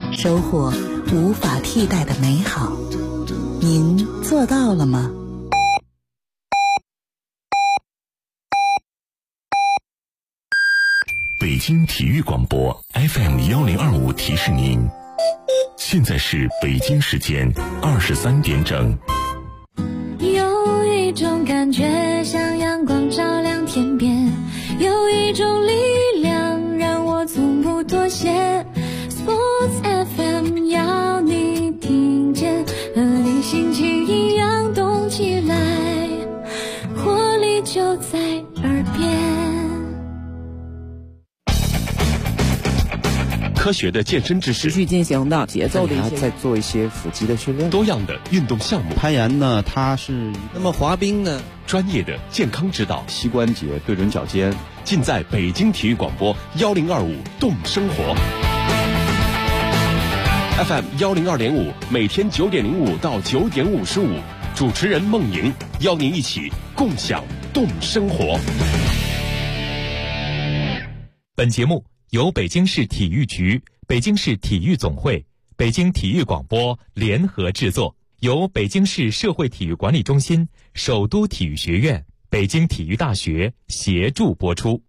收获无法替代的美好。您做到了吗？ 北京体育广播 FM1025提示您，现在是北京时间23点整。 有一种感觉像阳光照亮天边，有一种力量让我从不妥协。 Sports FM 要你听见，和你心情一样动起来，活力就在耳边。 科学的健身知识， 持续进行的节奏的一些， 再做一些腹肌的训练， 多样的运动项目。 攀岩呢，它是那么滑冰呢， 专业的健康指导， 膝关节对准脚尖， 尽在北京体育广播1025动生活 FM 102.5，每天9点05到9点55，主持人孟莹邀您一起共享动生活。 本节目由北京市体育局、北京市体育总会、北京体育广播联合制作，由北京市社会体育管理中心、首都体育学院、北京体育大学协助播出。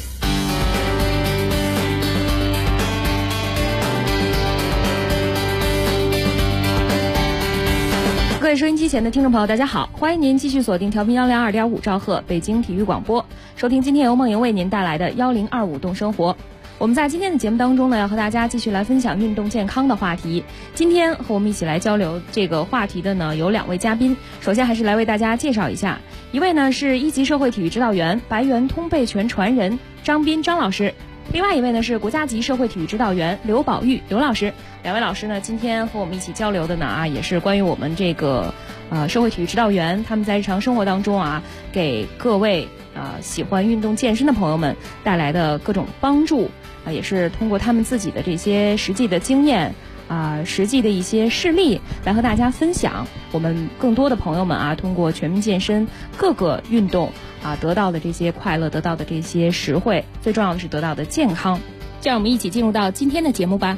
各位收音机前的听众朋友，大家好，欢迎您继续锁定调频102.5兆赫北京体育广播，收听今天由梦莹为您带来的1025动生活。我们在今天的节目当中呢，要和大家继续来分享运动健康的话题。今天和我们一起来交流这个话题的呢，有2位嘉宾。首先还是来为大家介绍一下，一位呢是1级社会体育指导员、白猿通背拳传人张斌张老师，另外一位呢是国家级社会体育指导员刘宝玉刘老师。2位老师呢，今天和我们一起交流的呢也是关于我们这个社会体育指导员他们在日常生活当中给各位喜欢运动健身的朋友们带来的各种帮助也是通过他们自己的这些实际的经验实际的一些事例来和大家分享，我们更多的朋友们通过全民健身各个运动得到的这些快乐，得到的这些实惠，最重要的是得到的健康。这样我们一起进入到今天的节目吧。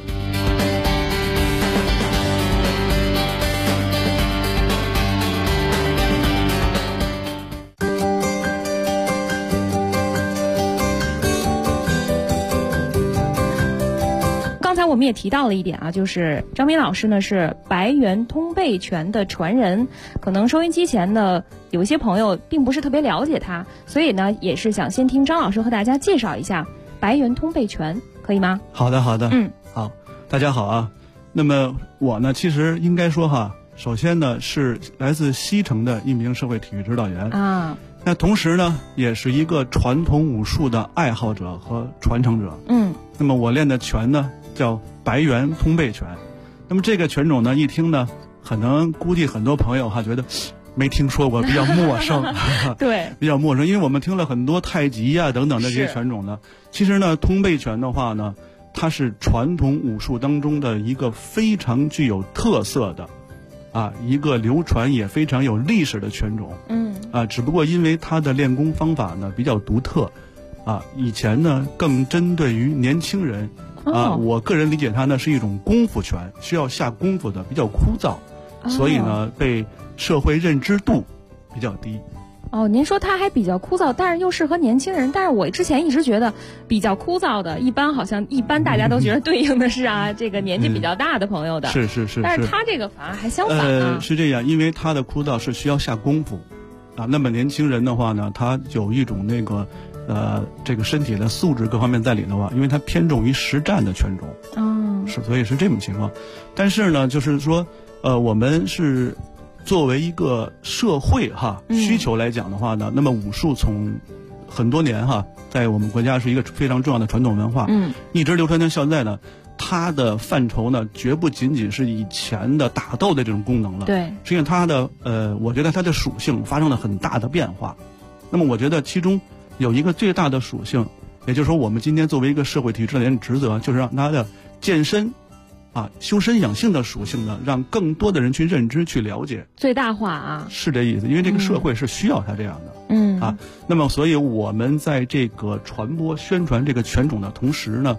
刚才我们也提到了一点就是张斌老师呢是白猿通背拳的传人，可能收音机前的有一些朋友并不是特别了解他，所以呢也是想先听张老师和大家介绍一下白猿通背拳，可以吗？ 好的好的，好，大家好那么我呢其实应该说首先呢是来自西城的一名社会体育指导员那同时呢也是一个传统武术的爱好者和传承者那么我练的拳呢叫白猿通背拳。那么这个拳种呢一听呢可能估计很多朋友觉得没听说过，比较陌生对， 比较陌生，因为我们听了很多太极等等的这些拳种呢，其实呢通背拳的话呢它是传统武术当中的一个非常具有特色的一个流传也非常有历史的拳种只不过因为它的练功方法呢比较独特以前呢更针对于年轻人我个人理解它呢是一种功夫拳，需要下功夫的，比较枯燥所以呢被社会认知度比较低您说它还比较枯燥，但是又适合年轻人。但是我之前一直觉得比较枯燥的，一般大家都觉得对应的是这个年纪比较大的朋友的。 是。 但是它这个反而还相反是这样，因为它的枯燥是需要下功夫那么年轻人的话呢，他有一种那个这个身体的素质各方面在里的话，因为它偏重于实战的拳种所以是这种情况。但是呢就是说我们是作为一个社会需求来讲的话呢，那么武术从很多年在我们国家是一个非常重要的传统文化一直流传到现在呢，它的范畴呢绝不仅仅是以前的打斗的这种功能了， 对， 实际上它的我觉得它的属性发生了很大的变化。那么我觉得其中有一个最大的属性，也就是说我们今天作为一个社会体育指导员的职责，就是让它的健身修身养性的属性呢，让更多的人去认知、去了解， 最大化是这意思。因为这个社会是需要它这样的，那么所以我们在这个传播宣传这个拳种的同时呢，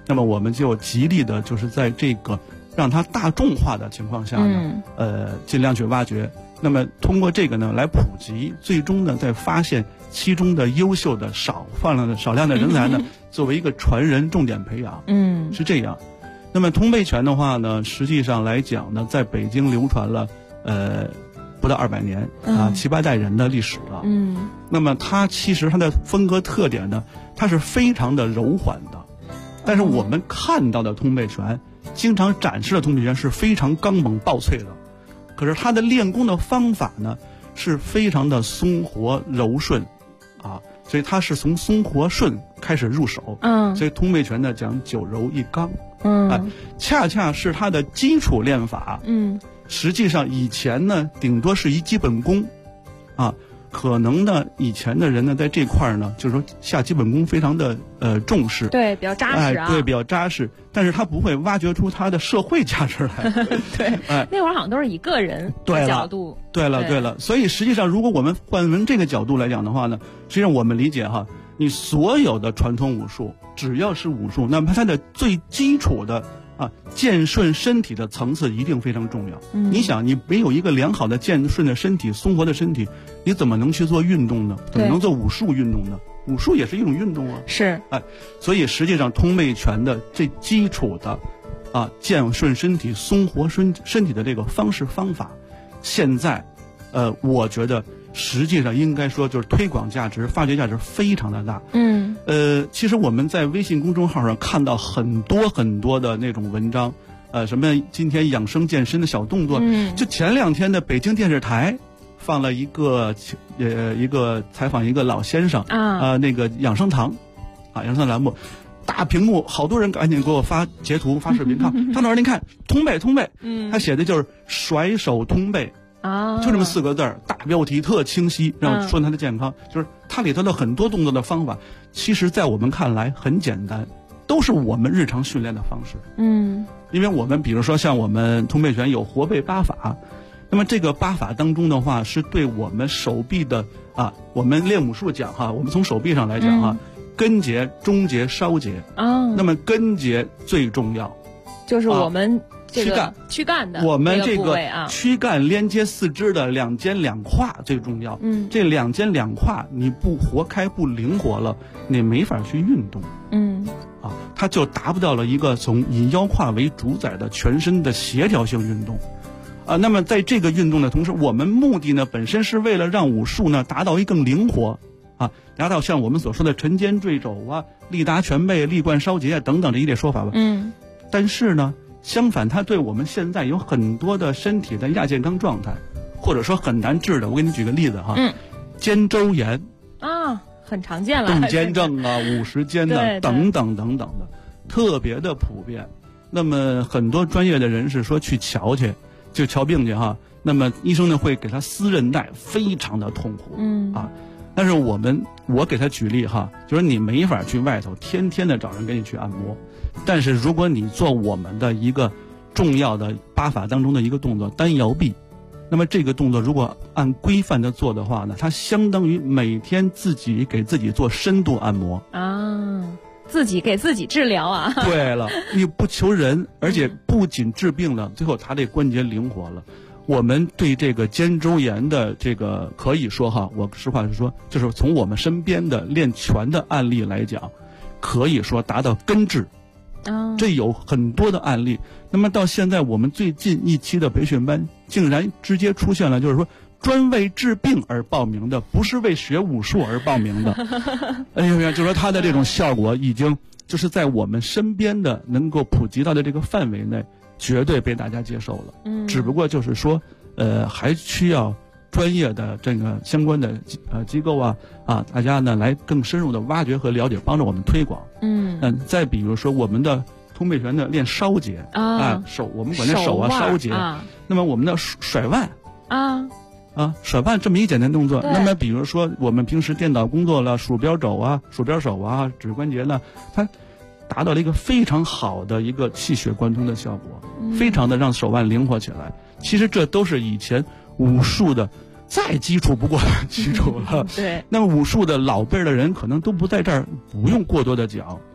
那么我们就极力的就是在这个让它大众化的情况下呢，尽量去挖掘。那么通过这个呢来普及，最终呢再发现其中的优秀的少量的人才呢，作为一个传人重点培养，是这样。那么通背拳的话呢，实际上来讲呢，在北京流传了不到200年啊，7、8代人的历史了。那么它其实它的风格特点呢，它是非常的柔缓的，但是我们看到的通背拳，经常展示的通背拳是非常刚猛暴脆的。可是他的练功的方法呢，是非常的松活柔顺，啊，所以他是从松活顺开始入手，所以通背拳呢讲9柔1刚，恰恰是他的基础练法，实际上以前呢顶多是一基本功，啊，可能呢以前的人呢在这块呢就是说下基本功非常的重视， 对，比较扎实啊， 对，比较扎实，但是他不会挖掘出他的社会价值来， 对，那会儿好像都是以个人的角度， 对了，所以实际上如果我们换成这个角度来讲的话呢，实际上我们理解哈，你所有的传统武术只要是武术，那么它的最基础的健顺身体的层次一定非常重要。你想，你没有一个良好的健顺的身体、松活的身体，你怎么能去做运动呢？怎么能做武术运动呢？武术也是一种运动啊。 是， 所以实际上通背拳的最基础的健顺身体、松活身体的这个方式方法，现在我觉得实际上应该说就是推广价值、发掘价值非常的大。其实我们在微信公众号上看到很多的那种文章，什么今天养生健身的小动作，就前2天的北京电视台放了一个采访一个老先生那个养生堂养生栏目，大屏幕，好多人赶紧给我发截图发视频看，张老师您看通背，他写的就是甩手通背。就这么4个字儿，大标题特清晰，让我说他的健康，就是它里头的很多动作的方法，其实在我们看来很简单，都是我们日常训练的方式。因为我们比如说像我们通背拳有活背8法，那么这个8法当中的话，是对我们手臂的我们练武术讲我们从手臂上来讲根节、中节、梢节那么根节最重要， 就是我们躯干的我们这个躯干连接四肢的2肩2胯最重要。这2肩2胯你不活开不灵活了，你没法去运动。它就达不到了一个从以腰胯为主宰的全身的协调性运动。那么在这个运动的同时，我们目的呢本身是为了让武术呢达到一更灵活达到像我们所说的沉肩坠肘力达全背、力贯梢节等等这一列说法吧。但是呢相反，它对我们现在有很多的身体的亚健康状态，或者说很难治的，我给你举个例子肩周炎很常见了， 动肩症50肩的等等的，特别的普遍。那么很多专业的人士说去瞧病去那么医生呢会给他撕韧带，非常的痛苦但是我给他举例就是你没法去外头天天的找人给你去按摩，但是如果你做我们的一个重要的8法当中的一个动作单摇臂，那么这个动作如果按规范的做的话呢，它相当于每天自己给自己做深度按摩自己给自己治疗对了，你不求人，而且不仅治病了，最后他这关节灵活了。我们对这个肩周炎的这个可以说我实话实说，就是从我们身边的练拳的案例来讲，可以说达到根治。这有很多的案例。那么到现在我们最近一期的培训班竟然直接出现了，就是说专为治病而报名的，不是为学武术而报名的。就是说他的这种效果已经就是在我们身边的能够普及到的这个范围内，绝对被大家接受了。只不过就是说还需要专业的这个相关的机构大家呢来更深入的挖掘和了解，帮助我们推广。再比如说我们的通背拳的练梢节手，我们管这手梢节。那么我们的甩腕甩腕这么一简单动作，那么比如说我们平时电脑工作了，鼠标肘鼠标手指关节呢，它达到了一个非常好的一个气血贯通的效果，非常的让手腕灵活起来。其实这都是以前武术的再基础不过的基础了。 对， 那么武术的老辈的人可能都不在这儿，不用过多的讲。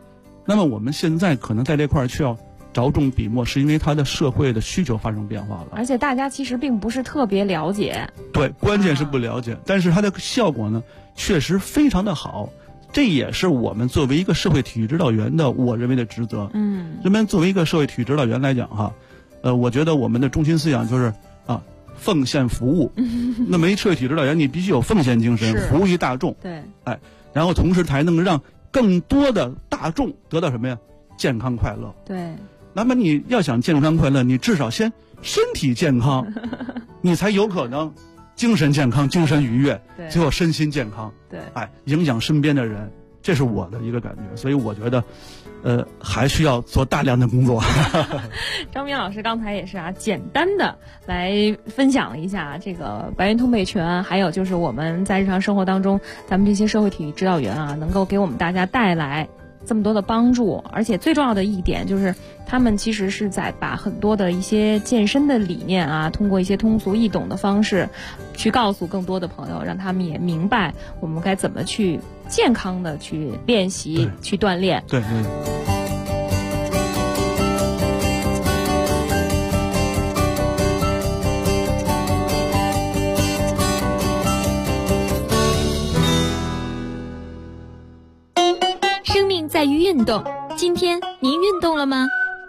那么我们现在可能在这块儿需要着重笔墨，是因为它的社会的需求发生变化了， 而且大家其实并不是特别了解。 对，关键是不了解，但是它的效果呢，确实非常的好。这也是我们作为一个社会体育指导员的，我认为的职责。人们作为一个社会体育指导员来讲哈，我觉得我们的中心思想就是奉献服务。那么一社会体育指导员，你必须有奉献精神，服务于大众。 对， 然后同时才能让更多的大众得到什么呀？健康快乐。 对。 那么你要想健康快乐，你至少先身体健康，你才有可能精神健康、精神愉悦，最后身心健康。 对， 影响身边的人，这是我的一个感觉。所以我觉得，还需要做大量的工作。 张明老师刚才也是简单的来分享了一下这个白云通背拳，还有就是我们在日常生活当中，咱们这些社会体育指导员能够给我们大家带来这么多的帮助，而且最重要的一点就是他们其实是在把很多的一些健身的理念通过一些通俗易懂的方式去告诉更多的朋友，让他们也明白我们该怎么去健康的去练习去锻炼。 对。 在于运动，今天您运动了吗？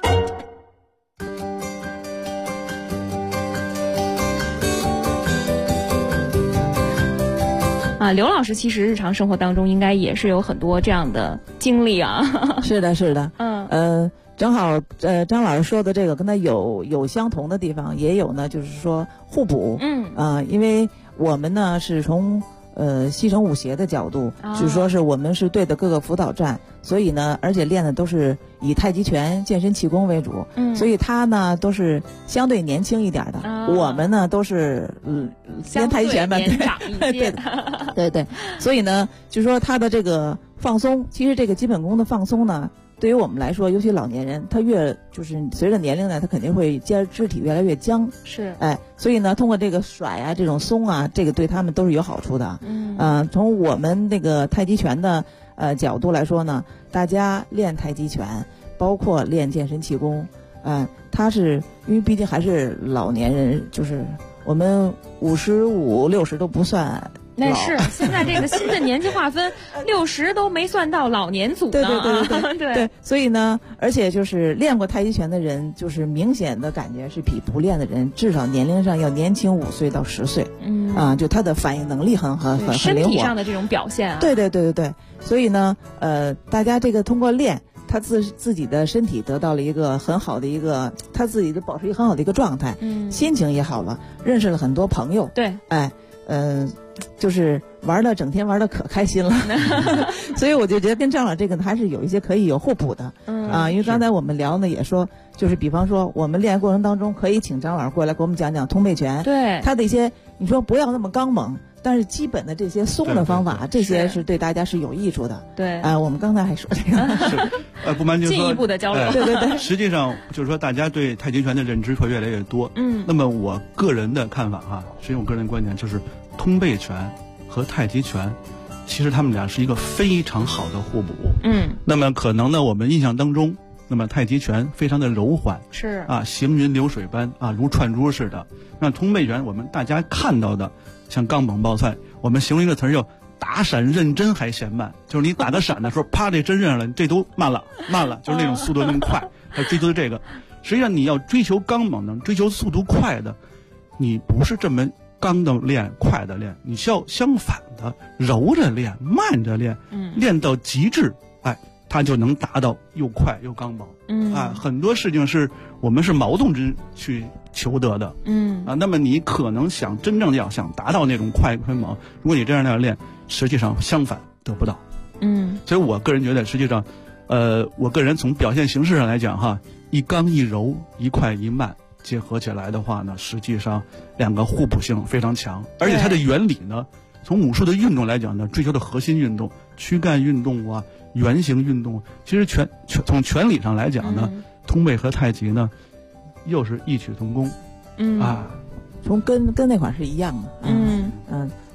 刘老师其实日常生活当中应该也是有很多这样的经历是的，是的。正好张老师说的这个跟他有相同的地方，也有呢就是说互补。因为我们呢是从西城武协的角度，就是说是我们是对的各个辅导站，所以呢，而且练的都是以太极拳、健身气功为主，所以他呢都是相对年轻一点的，我们呢都是练太极拳吧，对，所以呢，就是说他的这个放松，其实这个基本功的放松呢，对于我们来说，尤其老年人，他就是随着年龄呢，他肯定会肢体越来越僵。 是。 所以呢，通过这个甩这种松这个对他们都是有好处的。从我们那个太极拳的角度来说呢，大家练太极拳，包括练健身气功，他是因为毕竟还是老年人，就是我们55、60都不算。 那是现在这个新的年纪划分，60都没算到老年组呢。 对，所以呢，而且就是练过太极拳的人，就是明显的感觉是比不练的人，至少年龄上要年轻5岁到10岁。就他的反应能力很灵活， 身体上的这种表现。 对。所以呢，大家这个通过练，他自己的身体得到了一个很好的一个，他自己的保持一个很好的一个状态，心情也好了，认识了很多朋友。 对， 就是整天玩的可开心了，所以我就觉得跟张老这个还是有一些可以有互补的。因为刚才我们聊呢也说，就是比方说我们练过程当中可以请张老过来给我们讲讲通背拳， 对他的一些，你说不要那么刚猛，但是基本的这些松的方法，这些是对大家是有益处的。 对， 我们刚才还说这个， 是不瞒您说， 进一步的交流。 对。 实际上就是说，大家对太极拳的认知会越来越多。那么我个人的看法实际上我个人的观点就是，通背拳和太极拳，其实他们俩是一个非常好的互补。那么可能呢，我们印象当中，那么太极拳非常的柔缓， 是行云流水般如串珠似的。那通背拳我们大家看到的像刚猛爆菜，我们形容一个词叫打闪认真还嫌慢，就是你打个闪的时候，啪这针上了，这都慢了，就是那种速度那么快，他追求这个。实际上你要追求刚猛的，追求速度快的，你不是这么刚的练，快的练，你需要相反的柔着练，慢着练，练到极致，它就能达到又快又刚猛。很多事情是我们是矛盾之去求得的。那么你可能真正要想达到那种快猛，如果你这样那样练，实际上相反得不到。所以我个人觉得，实际上，我个人从表现形式上来讲一刚一柔，一快一慢结合起来的话呢，实际上两个互补性非常强，而且它的原理呢，从武术的运动来讲呢，追求的核心运动、躯干运动圆形运动，其实从拳理上来讲呢，通背和太极呢，又是异曲同工。从根那块是一样的。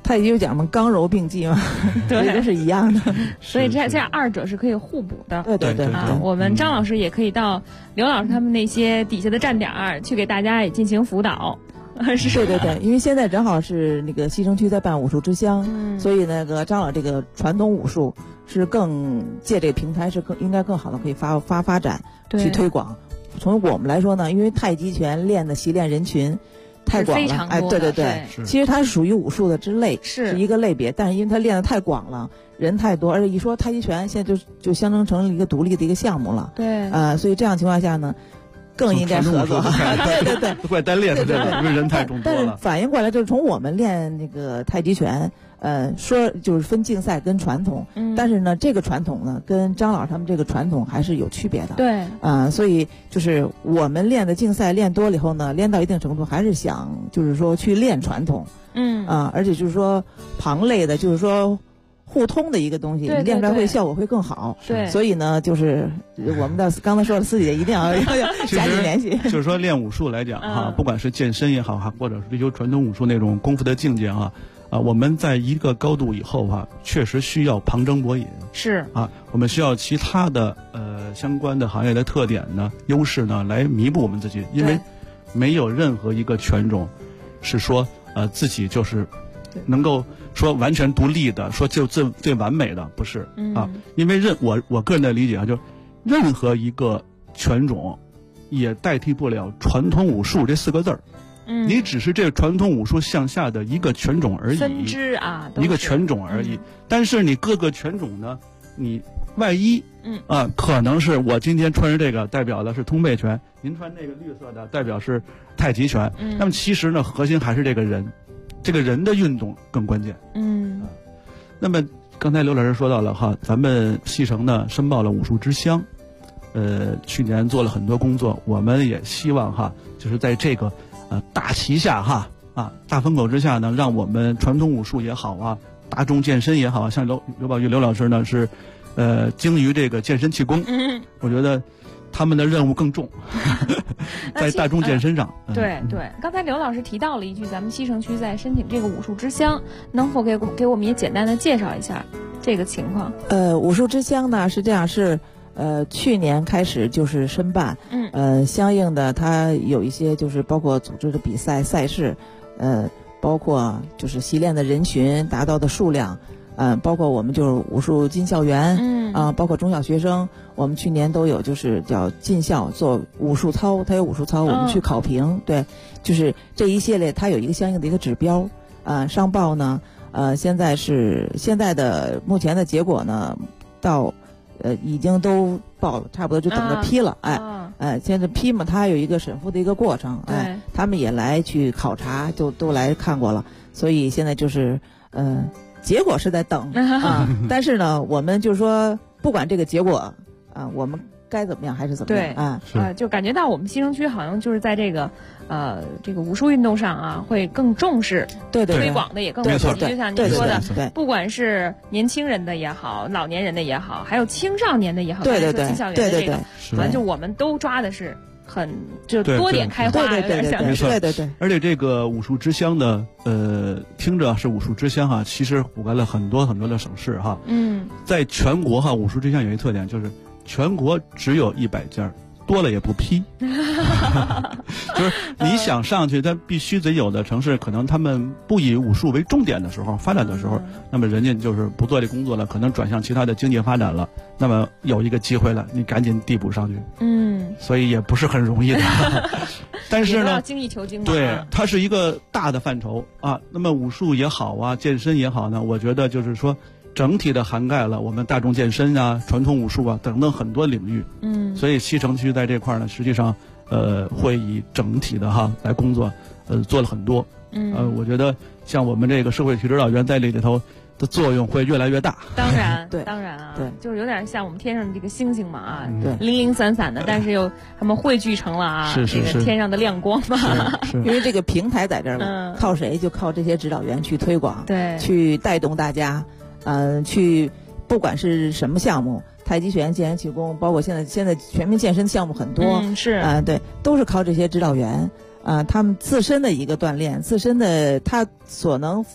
太极就讲嘛，刚柔并济嘛，对，都是一样的。 所以这样二者是可以互补的。 对啊，我们张老师也可以到刘老师他们那些底下的站点去给大家也进行辅导。 是对，因为现在正好是那个西城区在办武术之乡，所以那个张老这个传统武术是更借这个平台是应该更好的可以发展去推广。从我们来说呢，因为太极拳练的习练人群太广了，哎，对，其实它是属于武术的之类，是一个类别，但是因为它练的太广了，人太多，而且一说太极拳，现在就相当成了一个独立的一个项目了。 对， 所以这样情况下呢，更应该合作。对， 都怪单练的，因为人太众多了。 但是反应过来，就是从我们练那个太极拳，说就是分竞赛跟传统，但是呢，这个传统呢，跟张老师他们这个传统还是有区别的。 对， 所以就是我们练的竞赛练多了以后呢，练到一定程度，还是想就是说去练传统，而且就是说旁类的，就是说互通的一个东西，你练出来会效果会更好。 对， 所以呢，就是我们刚才说的私底下一定要加紧联系。 就是说练武术来讲哈，不管是健身也好哈，或者是追求传统武术那种功夫的境界哈。我们在一个高度以后确实需要旁征博引， 是我们需要其他的相关的行业的特点呢、优势呢来弥补我们自己，因为没有任何一个拳种是说自己就是能够说完全独立的，说就最完美的，不是因为我个人的理解就任何一个拳种也代替不了传统武术这4个字儿。你只是这个传统武术向下的一个拳种而已， 分支一个拳种而已。但是你各个拳种呢，你万一可能是我今天穿着这个代表的是通背拳，您穿那个绿色的代表是太极拳。那么其实呢，核心还是这个人的运动更关键。那么刚才刘老师说到了咱们西城呢申报了武术之乡，去年做了很多工作，我们也希望就是在这个大旗下大风口之下呢，让我们传统武术也好大众健身也好，像刘宝玉刘老师呢是精于这个健身气功，我觉得他们的任务更重，在大众健身上。 对，刚才刘老师提到了一句，咱们西城区在申请这个武术之乡，能否给我们也简单的介绍一下这个情况？ 武术之乡呢是这样，是去年开始就是申办，相应的它有一些就是包括组织的比赛赛事，包括就是习练的人群达到的数量，包括我们就是武术进校园，包括中小学生，我们去年都有就是叫进校做武术操，它有武术操，我们去考评，对，就是这一系列它有一个相应的一个指标，上报呢，现在的目前的结果呢，到已经都报了，差不多就等着批了，现在批嘛，它还有一个审复的一个过程，他们也来去考察，就都来看过了，所以现在就是结果是在等但是呢，我们就是说，不管这个结果我们该怎么样还是怎么样就感觉到我们西城区好像就是在这个武术运动上会更重视， 对推广的也更积极，就像您说的，不管是年轻人的也好，老年人的也好，还有青少年的也好， 对， 进校园的这个，反正就我们都抓的是就多点开花， 对， 而且这个武术之乡呢，听着是武术之乡其实覆盖了很多很多的省市在全国武术之乡有一特点，就是全国只有100家，多了也不批。就是你想上去，它必须得有的城市，可能他们不以武术为重点的时候，发展的时候，那么人家就是不做这工作了，可能转向其他的经济发展了，那么有一个机会了，你赶紧递补上去。所以也不是很容易的。但是呢， 精益求精嘛， 对，它是一个大的范畴那么武术也好健身也好呢，我觉得就是说整体的涵盖了我们大众健身传统武术等等很多领域。所以西城区在这块呢，实际上会以整体的来工作，做了很多。我觉得像我们这个社会体指导员在里头的作用会越来越大。 当然，对，就是有点像我们天上的这个星星嘛零零散散的，但是又他们汇聚成了这个天上的亮光嘛。 因为这个平台在这儿靠谁？就靠这些指导员去推广， 对， 去带动大家，去不管是什么项目。太极拳、健身气功，包括现在全民健身项目很多，对，都是靠这些指导员他们自身的一个锻炼，自身的他所能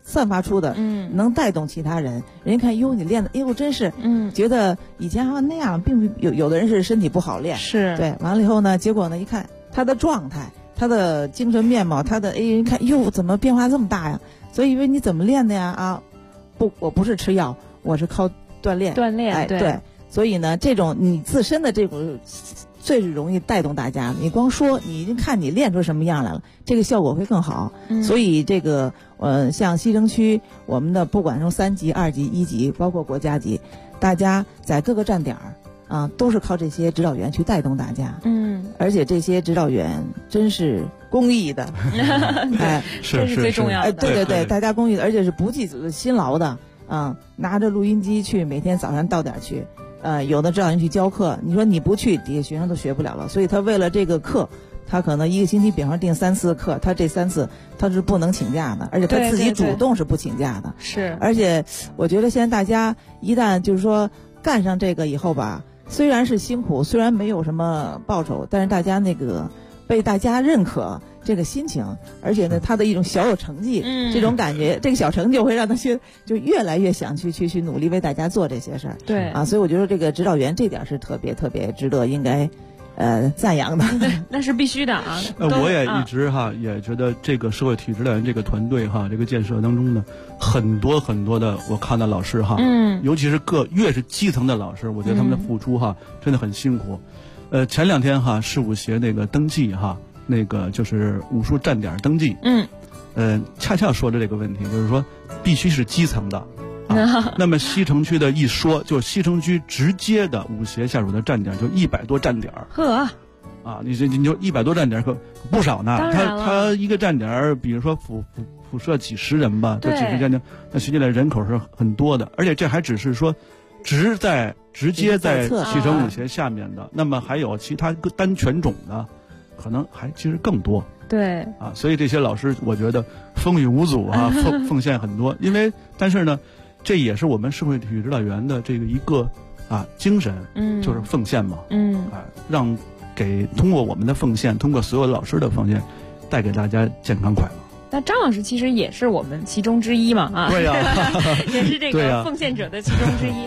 散发出的，能带动其他人。人家看哟，你练的，哎呦，真是，觉得以前好像那样，并不有的人是身体不好练， 是对。 完了以后呢，结果呢，一看他的状态，他的精神面貌，他的人看哟，怎么变化这么大呀？所以以为你怎么练的呀？啊，不，我不是吃药，我是靠锻炼。哎，对。所以呢，这种你自身的这种最容易带动大家。你光说，你已经看你练出什么样来了，这个效果会更好。所以这个像西城区我们的不管从3级、2级、1级，包括国家级，大家在各个站点都是靠这些指导员去带动大家。而且这些指导员真是公益的， 哎，这是最重要的。 对，大家公益的，而且是不计辛劳的。拿着录音机去，每天早上到点去。有的指导员去教课，你说你不去，底下学生都学不了了。所以他为了这个课，他可能1个星期比方定3次课，他这3次他是不能请假的，而且他自己主动是不请假的。 是， 而且我觉得现在大家一旦就是说干上这个以后吧，虽然是辛苦，虽然没有什么报酬，但是大家那个被大家认可。这个心情，而且呢，他的一种小有成绩，这种感觉，这个小成就会让他就越来越想去努力为大家做这些事儿。 对啊，所以我觉得这个指导员这点是特别值得应该赞扬的。 那是必须的啊。 我也一直也觉得这个社会体育指导员这个团队这个建设当中呢，很多的我看到老师尤其是越是基层的老师，我觉得他们的付出真的很辛苦。前2天市武协那个登记那个就是武术站点登记，恰恰说的这个问题，就是说必须是基层的那么西城区的一说，就西城区直接的武协下属的站点就100多站点。 呵， 你就100多站点可不少呢。他一个站点，比如说辐射几十人吧，这几十站点，那实际上人口是很多的，而且这还只是说直接在西城武协下面的，那么还有其他单权种的。可能还其实更多， 对所以这些老师我觉得风雨无阻奉献很多。但是呢，这也是我们社会体育指导员的这个一个精神，就是奉献嘛，让通过我们的奉献，通过所有老师的奉献，带给大家健康快乐。 那张老师其实也是我们其中之一嘛， 对呀， 也是这个奉献者的其中之一。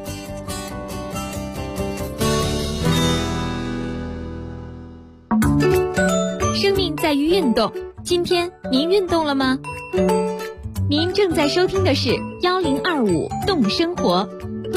生命在于运动，今天您运动了吗？您正在收听的是1025动生活。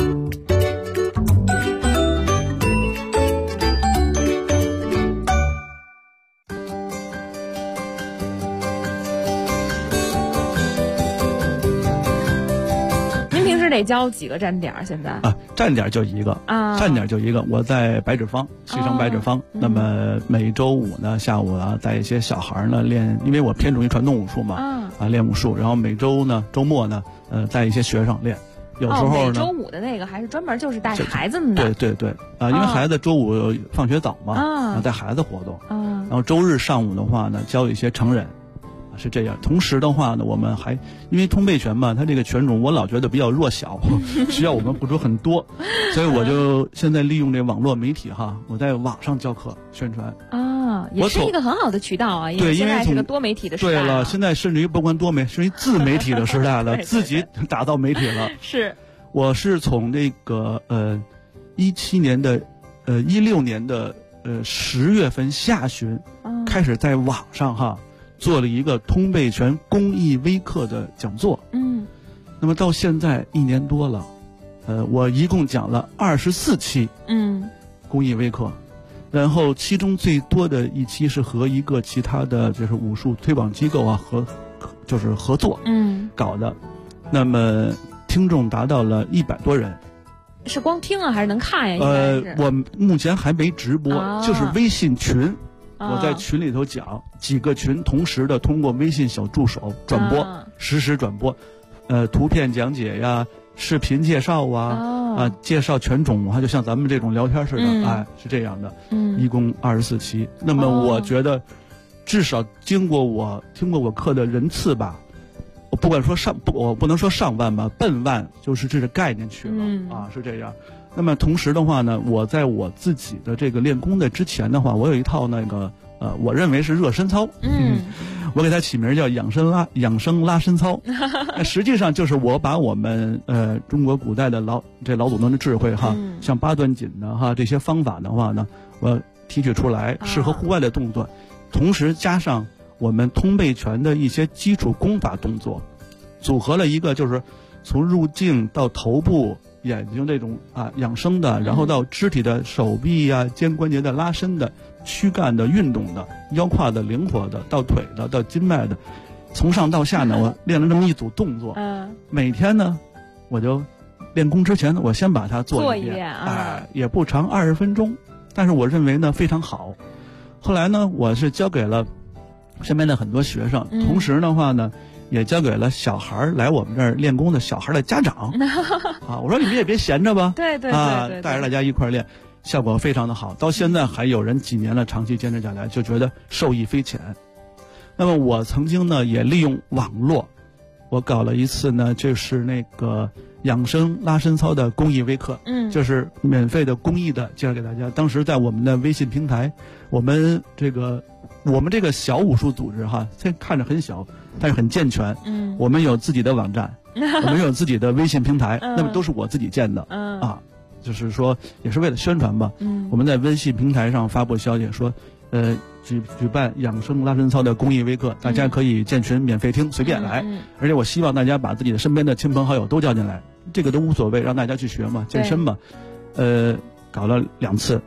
得教几个站点现在站点就一个站点就一个。我在白纸坊，西城白纸坊。那么每周五呢，下午带一些小孩呢练，因为我偏重于传统武术嘛，练武术。然后每周呢，周末呢，带一些学生练。有时候呢， 每周五的那个还是专门就是带孩子们的。 对因为孩子周五放学早嘛，带孩子活动。然后周日上午的话呢，教一些成人。是这样，同时的话呢，我们还因为通背拳嘛，它这个拳种我老觉得比较弱小，需要我们付出很多，所以我就现在利用这网络媒体我在网上教课宣传也是一个很好的渠道啊。 对， 因为现在是个多媒体的时代。 对了，现在甚至于不光甚至于自媒体的时代了，自己打造媒体了。 是， 我是从这个16年的10月份下旬开始在网上做了一个通背拳公益微课的讲座，那么到现在1年多了，我一共讲了24期，公益微课，然后其中最多的一期是和一个其他的就是武术推广机构就是合作，搞的，那么听众达到了100多人。 是光听还是能看呀？ 我目前还没直播，就是微信群。我在群里头讲几个群，同时的通过微信小助手转播，实时转播，图片讲解呀，视频介绍介绍拳种就像咱们这种聊天似的，是这样的，一共24期。那么我觉得，至少听过我课的人次吧，我不管说我不能说上万吧，奔万，就是这个概念去了是这样。那么同时的话呢，我在我自己的这个练功的之前的话，我有一套那个我认为是热身操， 我给它起名叫养生拉伸操。实际上就是我把我们中国古代的老祖宗的智慧哈，像八段锦的哈这些方法的话呢，我提取出来适合户外的动作，同时加上我们通背拳的一些基础功法动作，组合了一个就是从入境到头部、眼睛这种养生的，然后到肢体的手臂啊、肩关节的拉伸的、躯干的运动的、腰胯的灵活的，到腿的、到经脉的，从上到下呢，我练了这么一组动作。每天呢，我就练功之前呢，我先把它做一遍，也不长20分钟，但是我认为呢非常好。后来呢，我是教给了身边的很多学生，同时的话呢，也交给了小孩来我们这儿练功的小孩的家长我说你们也别闲着吧， 对， 带着大家一块练，效果非常的好，到现在还有人几年了长期坚持下来，就觉得受益匪浅。那么我曾经呢也利用网络，我搞了一次呢，就是那个养生拉伸操的公益微课，就是免费的公益的介绍给大家。当时在我们的微信平台，我们这个小武术组织哈，虽然看着很小，但是很健全。我们有自己的网站，我们有自己的微信平台，那么都是我自己建的就是说也是为了宣传吧。我们在微信平台上发布消息说，举办养生拉伸操的公益微课，大家可以建群免费听，随便来。而且我希望大家把自己的身边的亲朋好友都叫进来，这个都无所谓，让大家去学嘛，健身嘛。搞了2次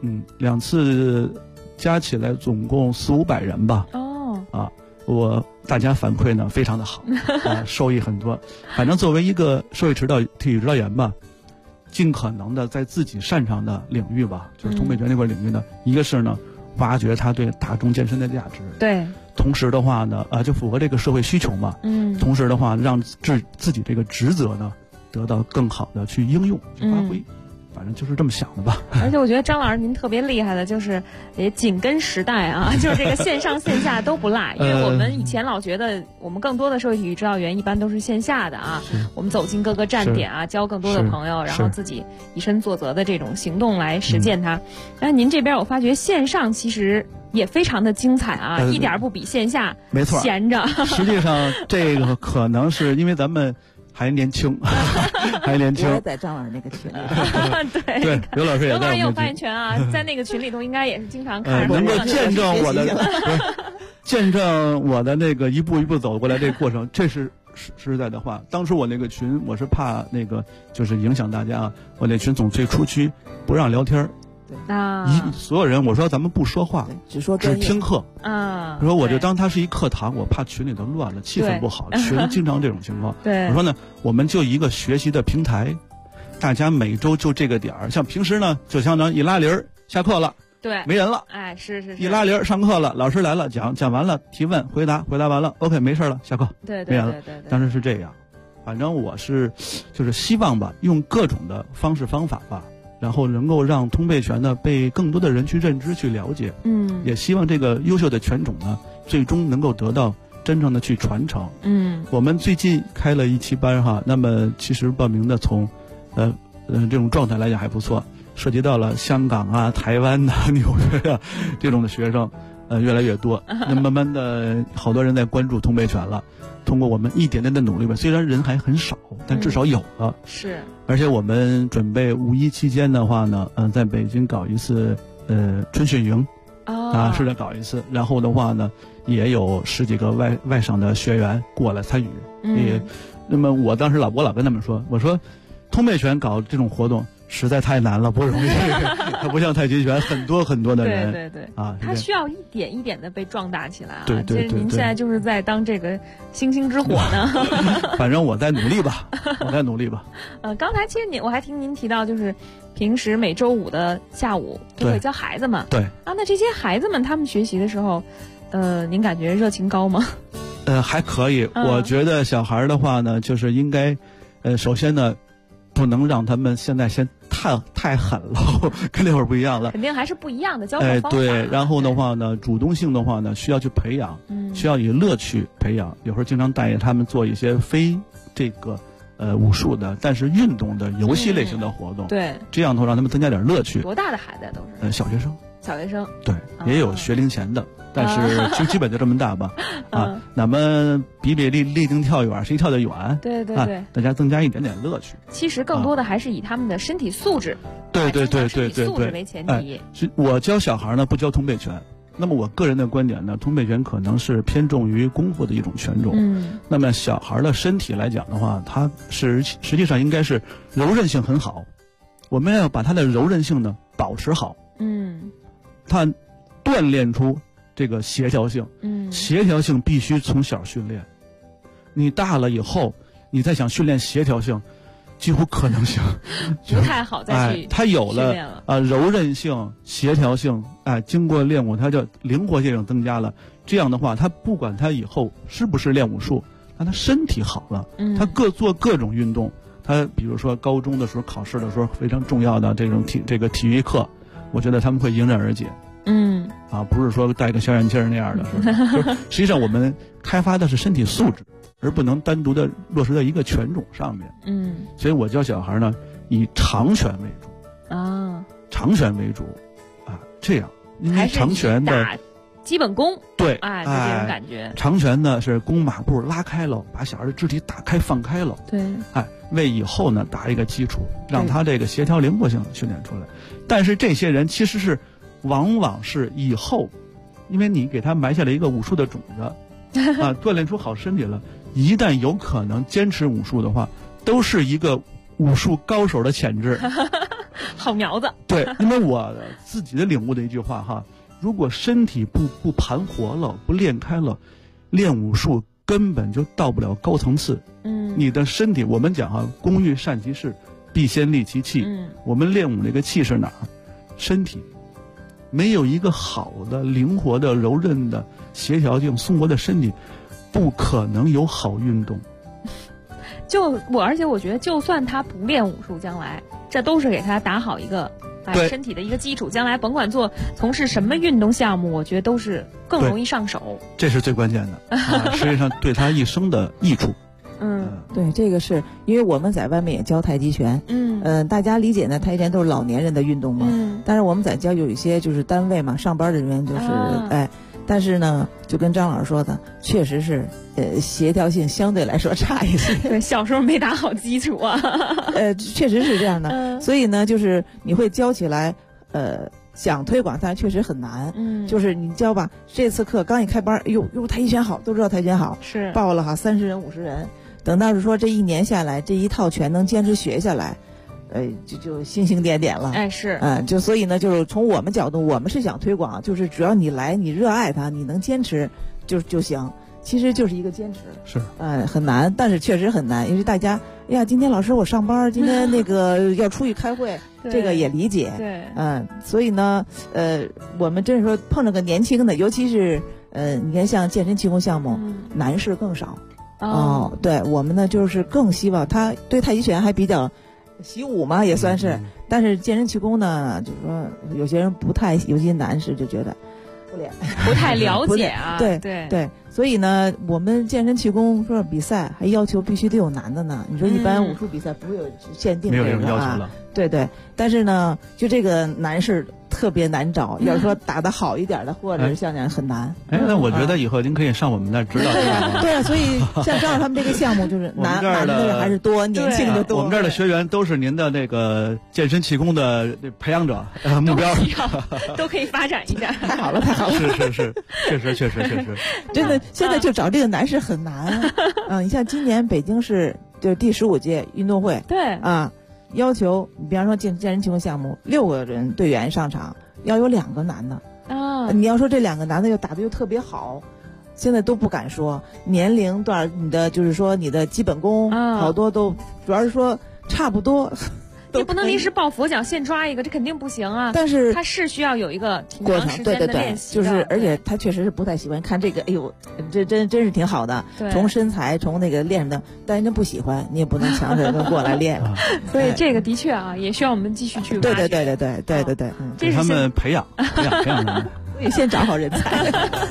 ，2次加起来总共400-500人吧。大家反馈呢非常的好受益很多。反正作为一个社会体育指导员吧，尽可能的在自己擅长的领域吧，就是通背拳这块领域呢，一个是呢挖掘它对大众健身的价值， 对， 同时的话呢就符合这个社会需求嘛，同时的话让自己这个职责呢得到更好的去应用去发挥。反正就是这么想的吧。 而且我觉得张老师您特别厉害的，就是也紧跟时代啊，就是这个线上线下都不落。因为我们以前老觉得我们更多的社会体育指导员一般都是线下的我们走进各个站点教更多的朋友，然后自己以身作则的这种行动来实践它。但是您这边我发觉线上其实也非常的精彩一点不比线下没错闲着。 实际上这个可能是因为咱们还年轻，还年轻。 我也在张老师那个群里。 对，刘老师也在我们。 刘老师也有发言权在那个群里头应该也是经常看。 能够见证我的那个一步一步走过来这个过程，这是实在的话。当时我那个群，我是怕那个就是影响大家我那群总最初期不让聊天。所有人我说咱们不说话，只听课说我就当它是一课堂，我怕群里头乱了，气氛不好，群经常这种情况。我说呢，我们就一个学习的平台，大家每周就这个点儿，像平时呢就相当于一拉铃儿，下课了， 对， 没人了， 是一拉铃儿上课了，老师来了，讲完了，提问回答完了 ，OK 没事了，下课， 对， 没人了。当时是这样，反正我就是希望吧，用各种的方式方法吧，然后能够让通背拳呢被更多的人去认知去了解，也希望这个优秀的拳种呢最终能够得到真正的去传承。我们最近开了一期班那么其实报名的从这种状态来讲还不错，涉及到了香港台湾纽约这种的学生越来越多。那慢慢的好多人在关注通背拳了，通过我们一点点的努力吧，虽然人还很少，但至少有了。 是， 而且我们准备5·1期间的话呢，在北京搞一次春训营，是的，搞一次。然后的话呢，也有10几个外省的学员过来参与。那么我当时我老跟他们说，我说通背拳搞这种活动实在太难了，不容易。它不像太极拳，很多的人。 对它需要一点一点的被壮大起来对。 其实您现在就是在当这个星星之火呢。 反正我在努力吧， 刚才其实我还听您提到，就是平时每周5的下午都会教孩子们。 对那这些孩子们他们学习的时候，您感觉热情高吗？ 还可以。我觉得小孩的话呢，就是应该，首先呢，不能让他们现在先太狠了，跟那会儿不一样了。 肯定还是不一样的教学方法。 对，然后的话呢，主动性的话呢，需要去培养，需要以乐趣培养。有时候经常带着他们做一些非这个武术的，但是运动的游戏类型的活动。 对， 这样头让他们增加点乐趣。 多大的孩子都是？ 小学生。 小学生。 对，也有学龄前的。 但是基本就这么大吧。啊，咱们比立定跳远，谁跳得远？ 对， 大家增加一点点乐趣。 其实更多的还是以他们的身体素质， 对素质为前提。 是我教小孩呢，不教通背拳。那么我个人的观点呢，通背拳可能是偏重于功夫的一种拳种。那么小孩的身体来讲的话，它实际上应该是柔韧性很好，我们要把它的柔韧性呢保持好。它锻炼出这个协调性。协调性必须从小训练。你大了以后，你再想训练协调性，几乎可能性不太好再去它有了柔韧性、协调性，经过练武，它叫灵活性增加了。这样的话，他不管他以后是不是练武术，但他身体好了，他做各种运动。他比如说高中的时候考试的时候非常重要的这种体育课，我觉得他们会迎刃而解。不是说带个小眼镜那样的，是吧？实际上我们开发的是身体素质，而不能单独的落实在一个拳种上面。所以我教小孩呢，以长拳为主长拳为主这样，因为长拳的基本功， 对， 就这种感觉。 长拳呢是弓马步拉开了，把小孩的肢体打开放开了， 对， 为以后呢打一个基础，让他这个协调灵活性训练出来。但是这些人其实是往往是以后，因为你给他埋下了一个武术的种子锻炼出好身体了，一旦有可能坚持武术的话，都是一个武术高手的潜质。 好苗子。 对，因为我自己的领悟的一句话如果身体不盘活了，不练开了，练武术根本就到不了高层次。你的身体，我们讲工欲善其事，必先利其器。我们练武这个气是哪儿？身体。没有一个好的、灵活的、柔韧的、协调性、松活的身体，不可能有好运动。 而且我觉得，就算他不练武术，将来这都是给他打好一个身体的一个基础。将来甭管从事什么运动项目，我觉得都是更容易上手。 这是最关键的，实际上对他一生的益处。 对，这个是因为我们在外面也教太极拳，大家理解呢，太极拳都是老年人的运动嘛，但是我们在教有一些就是单位嘛，上班人员就是但是呢，就跟张老师说的，确实是协调性相对来说差一些。 对，小时候没打好基础啊。 确实是这样的，所以呢，就是你会教起来，想推广，但确实很难。就是你教吧，这次课刚一开班，太极拳好，都知道太极拳好， 是报了30人50人。等到是说这一年下来，这一套拳能坚持学下来，就星星点点了。 是， 就所以呢，就是从我们角度，我们是想推广，就是只要你来，你热爱它，你能坚持就行。其实就是一个坚持， 是， 很难，但是确实很难，因为大家，哎呀，今天老师我上班，今天那个要出去开会，这个也理解， 对， 所以呢，我们真是说碰着个年轻的，尤其是你看像健身气功项目，男士更少。对，我们呢就是更希望他对太极拳还比较习武嘛，也算是，但是健身气功呢，就是说有些人不太，尤其男士就觉得不太了解啊。 对，所以呢，我们健身气功说比赛还要求必须得有男的呢。你说一般武术比赛不会有限定没有这种要求了。 对，但是呢，就这个男士特别难找，要说打得好一点的，或者是像这样很难。 那我觉得以后您可以上我们那儿指导。 对，所以像张老师他们这个项目就是男的人还是多，年轻的多。 我们这儿的学员都是您的那个健身气功的培养者目标， 都可以发展一下。 太好了。 是，确实， 真的现在就找这个男士很难。你像今年北京市就是第15届运动会， 对要求你比方说健身气功项目6个人队员上场，要有2个男的你要说这2个男的又打得又特别好，现在都不敢说年龄段，你的就是说你的基本功好多都主要是说差不多。 你不能临时抱佛脚现抓一个，这肯定不行啊。 但是他是需要有一个挺长时间的练习， 就是而且他确实是不太喜欢看这个。哎呦，这真是挺好的，从身材从那个练什么的，但人家不喜欢，你也不能强制人过来练。 所以这个的确也需要我们继续去对， 给他们培养他们， 所以先找好人才。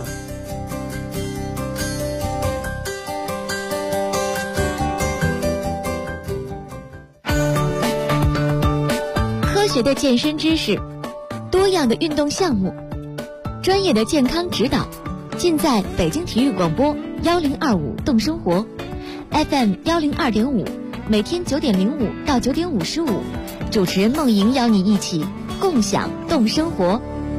科学的健身知识，多样的运动项目，专业的健康指导， 尽在北京体育广播1025动生活 FM 102.5，每天9点05到9点55，主持人梦莹邀你一起共享动生活。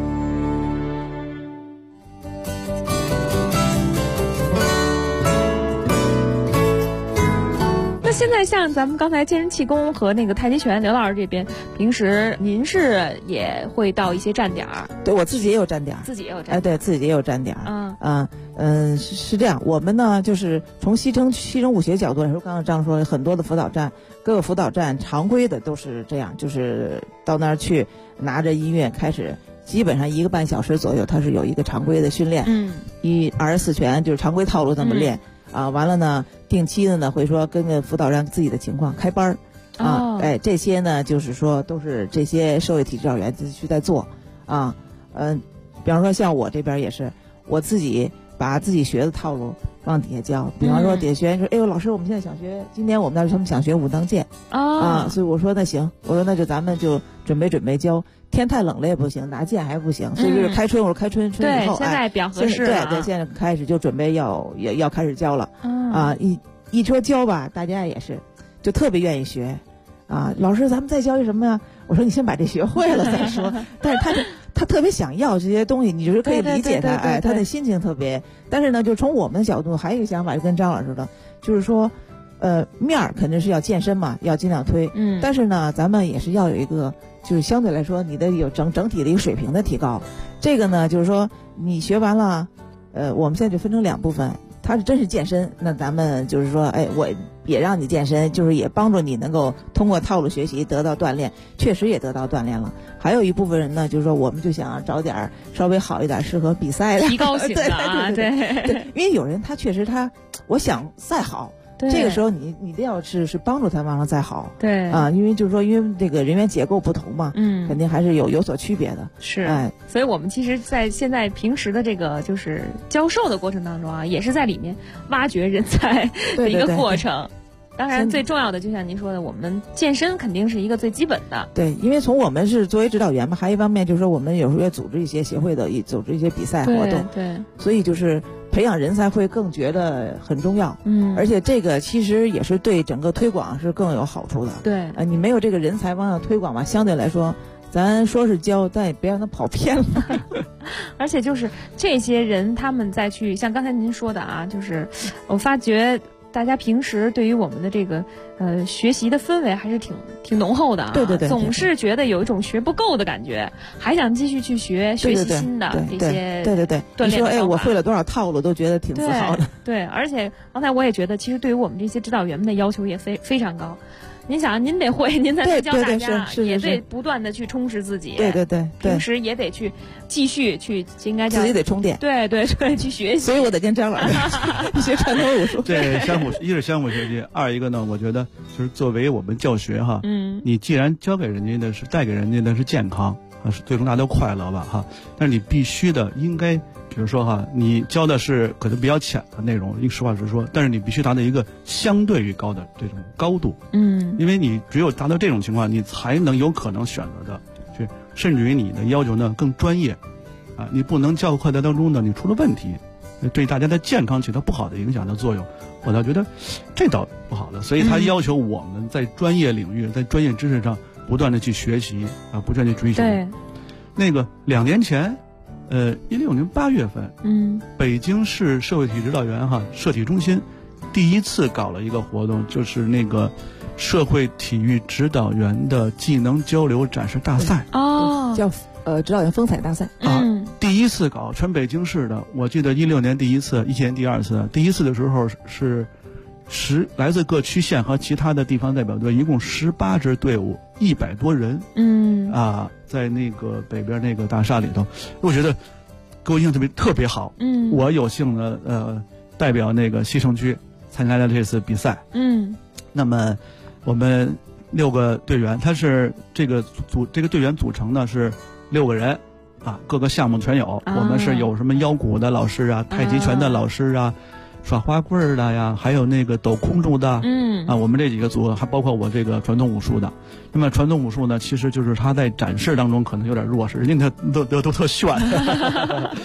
现在像咱们刚才健身气功和那个太极拳，刘老师这边，平时您是也会到一些站点儿？ 对，我自己也有站点， 自己也有站点。 对，自己也有站点。是这样，我们呢就是从西城武学角度来说，刚刚张说很多的辅导站，各个辅导站常规的都是这样，就是到那儿去拿着音乐开始。基本上1个半小时左右，它是有一个常规的训练，24拳就是常规套路这么练。完了呢，定期的呢会说跟着辅导站自己的情况开班儿，这些呢就是说都是这些社会体指导员自己去在做比方说像我这边也是，我自己把自己学的套路往底下教，比方说底下学员说，哎呦老师，我们现在想学，今年我们那他们想学武当剑所以我说那行，我说那就咱们就准备教。天太冷了也不行，拿剑还不行，所以就是开春，我说开春以后， 对，现在比较合适对，现在开始就准备要开始教了，一说教吧，大家也是就特别愿意学，老师咱们再教一什么呀？我说你先把这学会了再说，但是他特别想要这些东西，你就是可以理解他，他的心情特别，但是呢，就从我们的角度还有一个想法，就跟张老师的，就是说。面儿肯定是要健身嘛，要尽量推。但是呢，咱们也是要有一个，就是相对来说，你的有整体的一个水平的提高。这个呢，就是说你学完了，我们现在就分成2部分。它是真是健身，那咱们就是说，我也让你健身，就是也帮助你能够通过套路学习得到锻炼，确实也得到锻炼了。还有一部分人呢，就是说我们就想找点稍微好一点、适合比赛的、 提高型的对，因为有人他确实我想赛好。这个时候你一定要是帮助他往上再好， 对因为就是说，因为这个人员结构不同嘛，肯定还是有所区别的。 是，所以我们其实，在现在平时的这个就是教授的过程当中也是在里面挖掘人才的一个过程。当然，最重要的就像您说的，我们健身肯定是一个最基本的。 对，因为从我们是作为指导员嘛，还有一方面就是说，我们有时候也组织一些协会的，组织一些比赛活动。 对， 所以就是培养人才会更觉得很重要。而且这个其实也是对整个推广是更有好处的。 对， 你没有这个人才往上推广嘛，相对来说，咱说是教，但也别让他跑偏了。 而且就是这些人，他们再去像刚才您说的就是我发觉。大家平时对于我们的这个学习的氛围还是挺浓厚的对， 总是觉得有一种学不够的感觉，还想继续去学习新的这些对，你说我会了多少套路，都觉得挺自豪的。 对，而且刚才我也觉得，其实对于我们这些指导员们的要求也非常高。您想，您得会，您才能教大家，也得不断的去充实自己。 对， 平时也得去继续去，应该叫自己得充电。 对，去学习。 所以我得跟张老师学传统武术。 这一是相互学习，二一个呢，我觉得就是作为我们教学你既然教给人家的是带给人家的是健康是最终大家都快乐吧但是你必须的应该。比如说你教的是可能比较浅的内容，实话实说，但是你必须达到一个相对于高的这种高度，因为你只有达到这种情况，你才能有可能选择的去，甚至于你的要求呢更专业，你不能教课的当中呢你出了问题，对大家的健康起到不好的影响的作用，我倒觉得这倒不好的，所以他要求我们在专业领域，在专业知识上不断的去学习不断的追求。 对， 那个2年前。16年8月份，北京市社会体育指导员社体中心第一次搞了一个活动，就是那个社会体育指导员的技能交流展示大赛叫指导员风采大赛第一次搞全北京市的，我记得16年第一次，17年第2次，第一次的时候是来自各区县和其他的地方代表队，一共18支队伍，100多人，在那个北边那个大厦里头，我觉得给我印象特别好。我有幸的代表那个西城区参加了这次比赛。那么我们6个队员，他是这个队员组成呢是6个人各个项目全有。我们是有什么腰鼓的老师太极拳的老师耍花棍的呀，还有那个抖空竹的，我们这几个组还包括我这个传统武术的。那么传统武术呢，其实就是他在展示当中可能有点弱势，人家都特炫，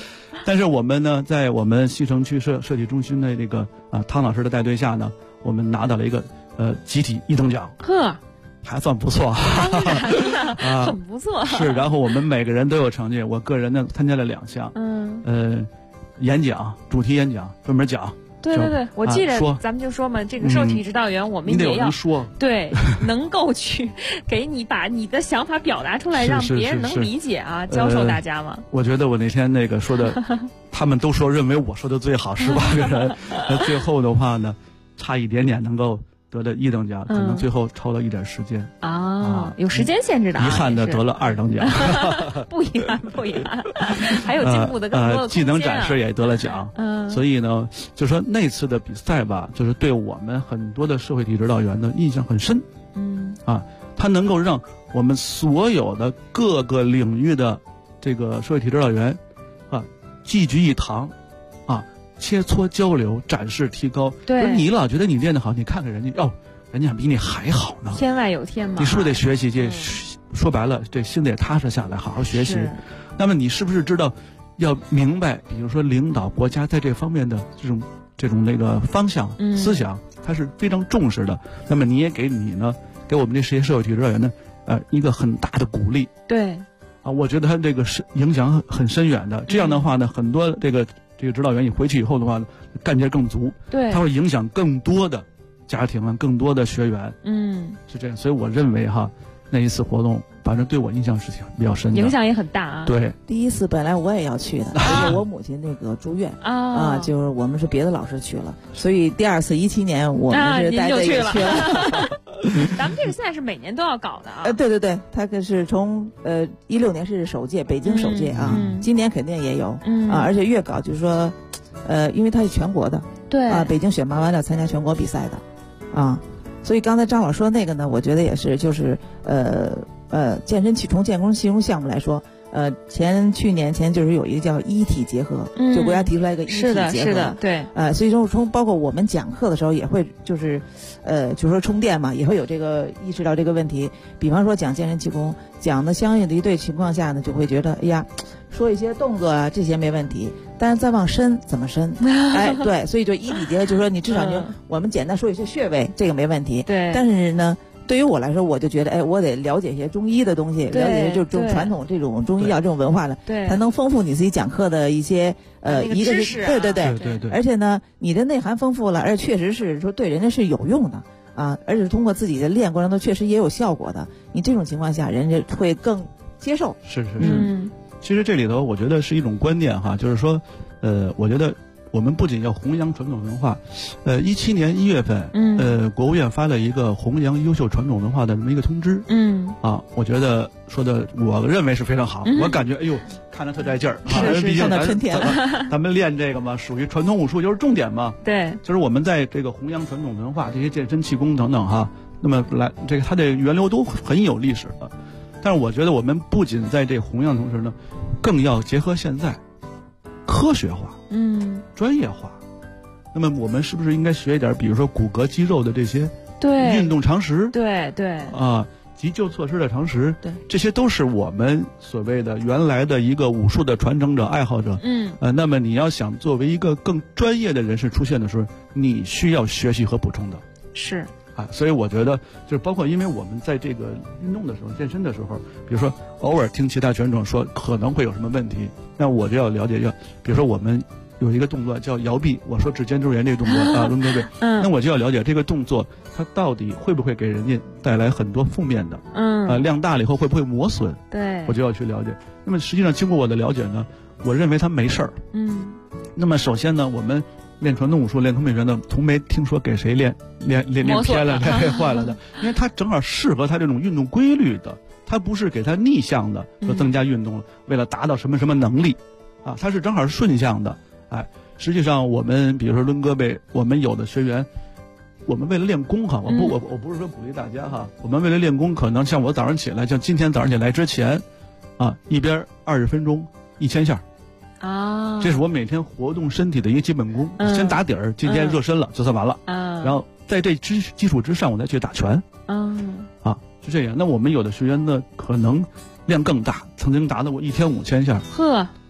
但是我们呢，在我们西城区设计中心的这个汤老师的带队下呢，我们拿到了一个集体1等奖。 呵， 还算不错， 很不错。 是，然后我们每个人都有成绩，我个人呢参加了2项，演讲、主题演讲、专门讲。 对对对，我记着咱们就说嘛，这个社会体育指导员我们也要说， 对，能够去给你把你的想法表达出来，让别人能理解啊，教授大家嘛。 我觉得我那天那个说的，他们都说认为我说的最好，18个人，那最后的话呢，差一点点能够得的1等奖，可能最后超了一点时间有时间限制的， 遗憾的得了2等奖， 不遗憾，不遗憾，还有进步的更多的技能展示也得了奖，所以呢，就说那次的比赛吧，就是对我们很多的社会体育指导员的印象很深，它能够让我们所有的各个领域的这个社会体育指导员聚聚一堂，切磋交流，展示提高。 对， 你老觉得你练得好，你看看人家人家比你还好呢。 天外有天嘛， 你是不是得学习？这说白了，这心得踏实下来，好好学习。那么你是不是知道要明白，比如说领导国家在这方面的这种那个方向、思想，他是非常重视的。那么你也给我们这些社会体育指导员呢，一个很大的鼓励。 对， 我觉得他这个是影响很深远的。这样的话呢，很多这个指导员你回去以后的话呢，干劲更足， 对， 他会影响更多的家庭更多的学员，是这样。所以我认为那一次活动，反正对我印象是比较深的， 影响也很大啊。 对， 第一次本来我也要去的，而且我母亲那个住院就是我们是别的老师去了，所以第2次17年我们是带队也去了。 咱们这个现在是每年都要搞的啊。 对对对，它可是从16年是首届，北京首届今年肯定也有而且越搞就是说因为它是全国的， 对北京选拔完了参加全国比赛的所以刚才张老说那个呢，我觉得也是，就是健身从建功气功项目来说，去年前就是有一个叫一体结合，就国家提出来一个一体结合， 是的，对， 所以说包括我们讲课的时候也会就是说充电嘛，也会有这个意识到这个问题。比方说讲健身气功，讲的相应的一对情况下呢，就会觉得哎呀，说一些动作这些没问题，但是再往深怎么深？对，所以就一体结合，就是说你至少我们简单说一些穴位，这个没问题。 对， 但是呢，对于我来说，我就觉得我得了解一些中医的东西，了解就传统这种中医药这种文化的，才能丰富你自己讲课的一些一个知识。 对。 而且呢，你的内涵丰富了，而且确实是说对人家是有用的而且通过自己的练过程中确实也有效果的。你这种情况下，人家会更接受。 是。其实这里头我觉得是一种观念就是说，我觉得我们不仅要弘扬传统文化，17年1月份，国务院发了一个弘扬优秀传统文化的这么一个通知，我觉得说的，我认为是非常好，我感觉哎呦，看着特带劲儿， 毕竟咱们练这个嘛，属于传统武术，就是重点嘛， 对， 就是我们在这个弘扬传统文化，这些健身气功等等那么这个它的源流都很有历史的，但是我觉得我们不仅在这弘扬同时呢，更要结合现在科学化，专业化。那么我们是不是应该学一点，比如说骨骼肌肉的这些运动常识？ 对急救措施的常识， 对， 这些都是我们所谓的原来的一个武术的传承者、爱好者。那么你要想作为一个更专业的人士出现的时候，你需要学习和补充的。 是。 所以我觉得就是包括，因为我们在这个运动的时候、健身的时候，比如说偶尔听其他拳手说可能会有什么问题，那我就要了解，比如说我们有一个动作叫摇臂，我说指尖周圆这个动作抡胳膊，那我就要了解这个动作它到底会不会给人家带来很多负面的，量大了以后会不会磨损， 对， 我就要去了解。那么实际上经过我的了解呢，我认为它没事儿。那么首先呢，我们练传统武术、练空美拳的，从没听说给谁练偏了、练坏了的，因为它正好适合他这种运动规律的，它不是给他逆向的说增加运动，为了达到什么什么能力，它是正好是顺向的。实际上我们比如说抡胳膊，我们有的学员，我们为了练功我不是说鼓励大家我们为了练功，可能像我早上起来，像今天早上起来之前，一边20分钟1000下。这是我每天活动身体的一个基本功，先打底儿，今天热身了就算完了，然后在这基础之上我再去打拳，是这样。那我们有的学员呢，可能量更大，曾经达到过1天5000下，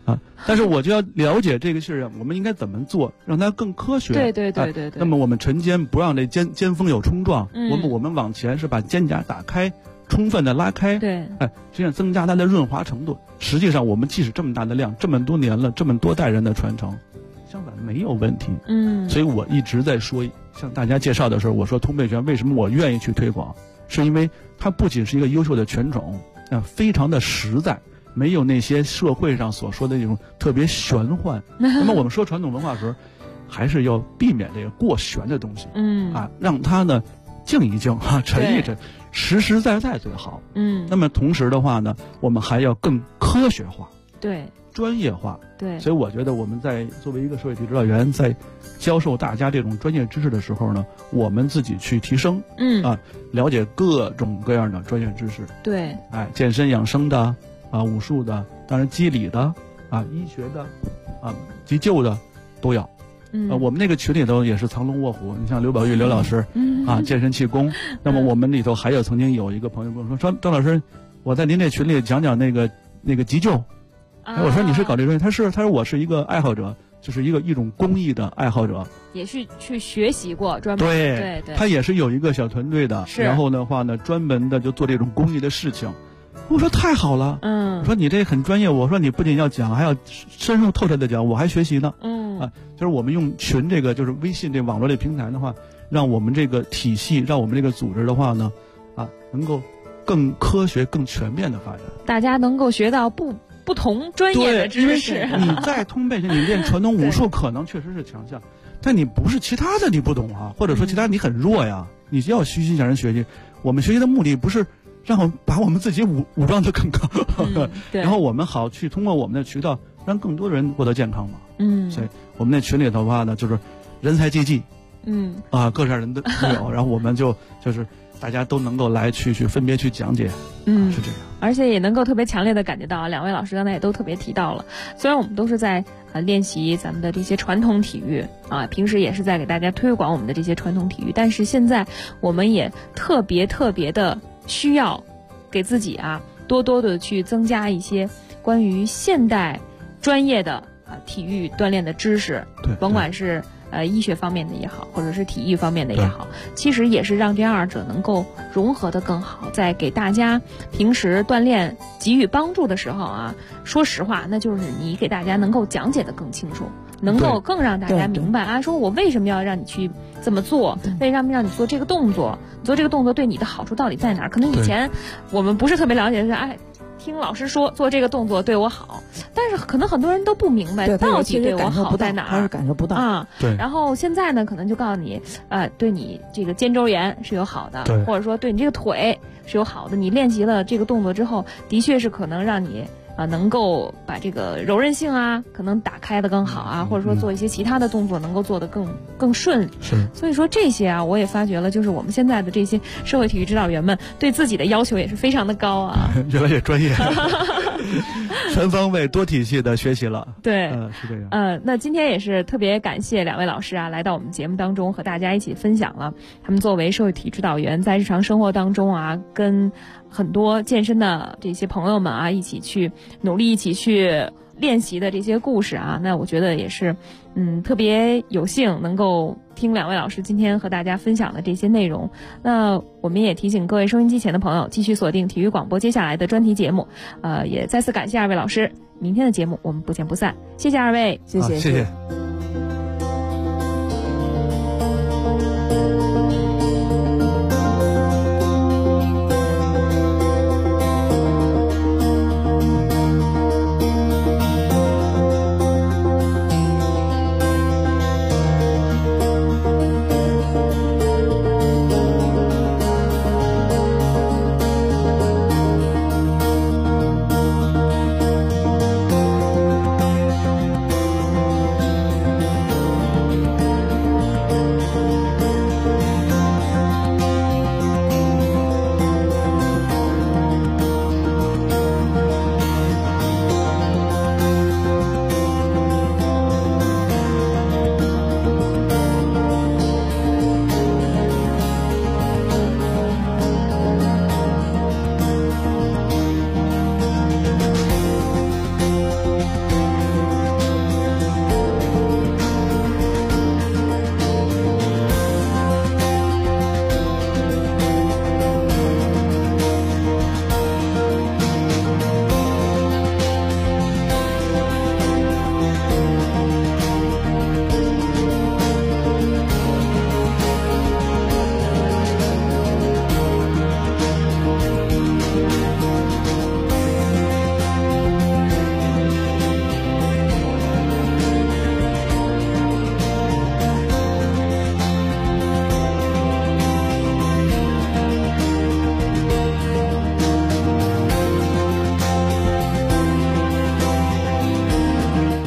但是我就要了解这个事儿，我们应该怎么做，让它更科学。 对。 那么我们沉肩不让这肩峰有冲撞，我们往前是把肩胛打开，充分的拉开。 对， 实际上增加它的润滑程度。实际上我们即使这么大的量，这么多年了，这么多代人的传承，相反没有问题。所以我一直在说，向大家介绍的时候，我说通背拳为什么我愿意去推广，是因为它不仅是一个优秀的拳种，非常的实在。没有那些社会上所说的那种特别玄幻。那么我们说传统文化的时候，还是要避免这个过玄的东西。让它呢静一静沉一沉，实实在在最好。那么同时的话呢，我们还要更科学化， 对， 专业化。 对， 所以我觉得我们在作为一个社会体育指导员，在教授大家这种专业知识的时候呢，我们自己去提升。了解各种各样的专业知识。 对， 健身养生的。武术的，当然肌理的，医学的，急救的，都要。我们那个群里头也是藏龙卧虎，你像刘宝玉刘老师，健身气功。那么我们里头还有曾经有一个朋友跟我说，张老师，我在您这群里讲讲那个急救。我说你是搞这专业？他说我是一个爱好者，就是一种公益的爱好者， 也是去学习过专门。对， 他也是有一个小团队的，然后的话呢，专门的就做这种公益的事情。我说太好了，我说你这很专业，我说你不仅要讲，还要深入透彻的讲，我还学习呢。就是我们用群这个就是微信这网络这平台的话，让我们这个体系，让我们这个组织的话呢，能够更科学、更全面的发展。 大家能够学到不同专业的知识。 你在通背拳，你练传统武术可能确实是强项，但你不是其他的你不懂或者说其他你很弱呀，你要虚心向人学习。我们学习的目的不是让把我们自己武装的更高，然后我们好去通过我们的渠道让更多人获得健康嘛。所以我们那群里头的话呢，就是人才济济，各式人都有，然后我们就是大家都能够来去分别去讲解，是这样。 而且也能够特别强烈的感觉到，两位老师刚才也都特别提到了，虽然我们都是在练习咱们的这些传统体育平时也是在给大家推广我们的这些传统体育，但是现在我们也特别的需要给自己多多的去增加一些关于现代专业的体育锻炼的知识，甭管是医学方面的也好，或者是体育方面的也好，其实也是让这二者能够融合的更好，在给大家平时锻炼给予帮助的时候说实话，那就是你给大家能够讲解的更清楚，能够更让大家明白说我为什么要让你去这么做，为什么让你做这个动作，你做这个动作对你的好处到底在哪儿？可能以前我们不是特别了解的是听老师说做这个动作对我好，但是可能很多人都不明白到底对我好在哪儿， 他是感受不到对。 然后现在呢，可能就告诉你，对你这个肩周炎是有好的，或者说对你这个腿是有好的。你练习了这个动作之后，的确是可能让你能够把这个柔韧性可能打开的更好或者说做一些其他的动作能够做得更顺。 是。 所以说这些我也发觉了，就是我们现在的这些社会体育指导员们对自己的要求也是非常的高越来越专业，全方位多体系的学习了。 对， 是这样。 那今天也是特别感谢两位老师来到我们节目当中，和大家一起分享了他们作为社会体育指导员在日常生活当中跟很多健身的这些朋友们一起去努力，一起去练习的这些故事那我觉得也是特别有幸能够听两位老师今天和大家分享的这些内容。那我们也提醒各位收音机前的朋友继续锁定体育广播接下来的专题节目，也再次感谢二位老师，明天的节目我们不见不散。谢谢二位。 谢谢。 谢谢。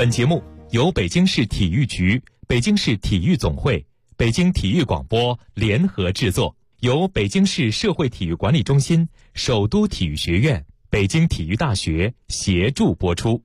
本节目由北京市体育局、北京市体育总会、北京体育广播联合制作，由北京市社会体育管理中心、首都体育学院、北京体育大学协助播出。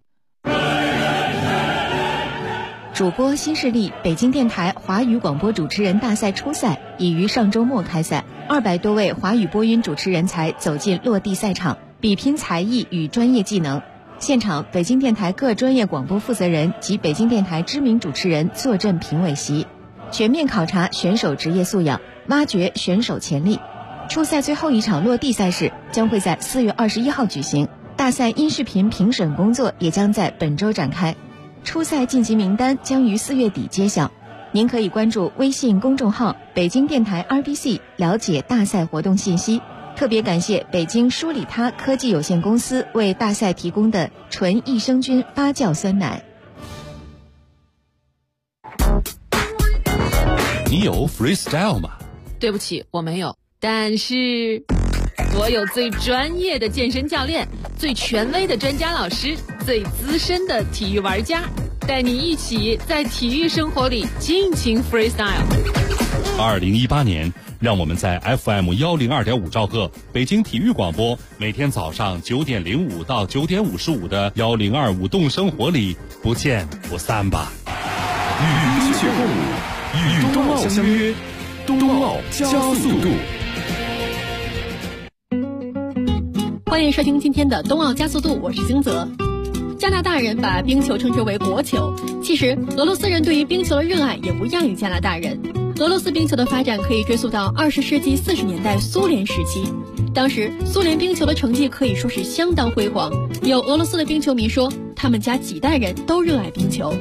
主播新势力北京电台华语广播主持人大赛初赛已于上周末开赛，200多位华语播音主持人才走进落地赛场，比拼才艺与专业技能。现场，北京电台各专业广播负责人及北京电台知名主持人坐镇评委席，全面考察选手职业素养，挖掘选手潜力。初赛最后一场落地赛事将会在4月21号举行，大赛音视频评审工作也将在本周展开。初赛晋级名单将于4月底揭晓，您可以关注微信公众号北京电台 RBC 了解大赛活动信息。特别感谢北京舒里他科技有限公司为大赛提供的纯益生菌发酵酸奶。 你有 freestyle 吗？ 对不起，我没有，但是我有最专业的健身教练，最权威的专家老师，最资深的体育玩家，带你一起在体育生活里尽情 freestyle。 2018年，让我们在 FM 102.5兆赫北京体育广播每天早上9点05到9点55的1025动生活里不见不散吧。 与冰雪共舞，与冬奥相约，冬奥加速度。 欢迎收听今天的冬奥加速度，我是金泽。加拿大人把冰球称之为国球，其实俄罗斯人对于冰球的热爱也不亚于加拿大人。俄罗斯冰球的发展可以追溯到20世纪40年代苏联时期，当时苏联冰球的成绩可以说是相当辉煌。有俄罗斯的冰球迷说，他们家几代人都热爱冰球。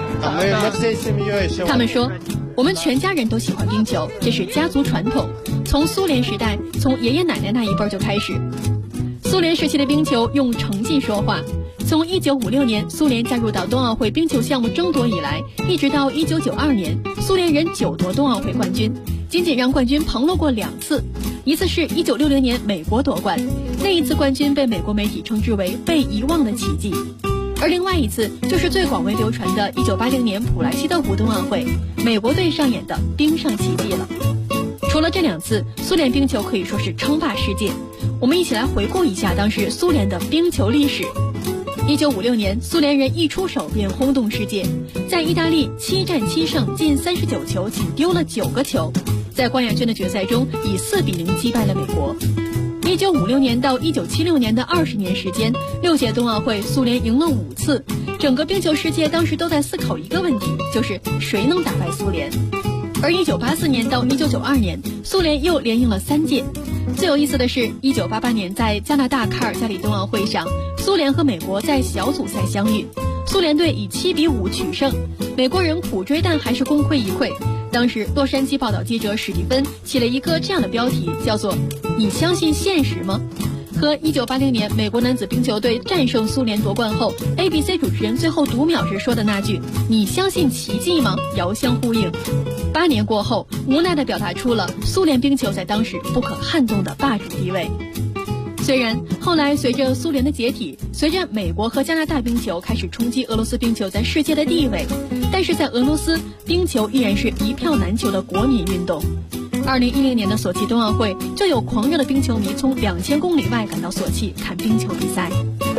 他们说，我们全家人都喜欢冰球，这是家族传统，从苏联时代，从爷爷奶奶那一辈就开始。苏联时期的冰球用成绩说话，从1956年苏联加入到冬奥会冰球项目争夺以来，一直到1992年，苏联人9夺冬奥会冠军，仅仅让冠军旁落过2次，一次是1960年美国夺冠，那一次冠军被美国媒体称之为被遗忘的奇迹，而另外一次就是最广为流传的1980年普莱西德湖冬奥会，美国队上演的冰上奇迹了。除了这2次，苏联冰球可以说是称霸世界。我们一起来回顾一下当时苏联的冰球历史。1956年，苏联人一出手便轰动世界，在意大利7战7胜，进39球，仅丢了9个球，在冠亚军的决赛中以4比0击败了美国。1956年到1976年的20年时间，6届冬奥会苏联赢了5次，整个冰球世界当时都在思考一个问题，就是谁能打败苏联。而1984年到1992年，苏联又连赢了3届。最有意思的是，1988年在加拿大卡尔加里冬奥会上，苏联和美国在小组赛相遇，苏联队以7比5取胜，美国人苦追但还是功亏一篑。当时洛杉矶报道记者史蒂芬起了一个这样的标题，叫做“你相信现实吗？”和1980年美国男子冰球队战胜苏联夺冠后 ABC 主持人最后读秒时说的那句“你相信奇迹吗？”遥相呼应。8年过后，无奈地表达出了苏联冰球在当时不可撼动的霸主地位。虽然后来随着苏联的解体，随着美国和加拿大冰球开始冲击俄罗斯冰球在世界的地位，但是在俄罗斯，冰球依然是一票难求的国民运动。2010年的索契冬奥会，就有狂热的冰球迷从2000公里外赶到索契看冰球比赛。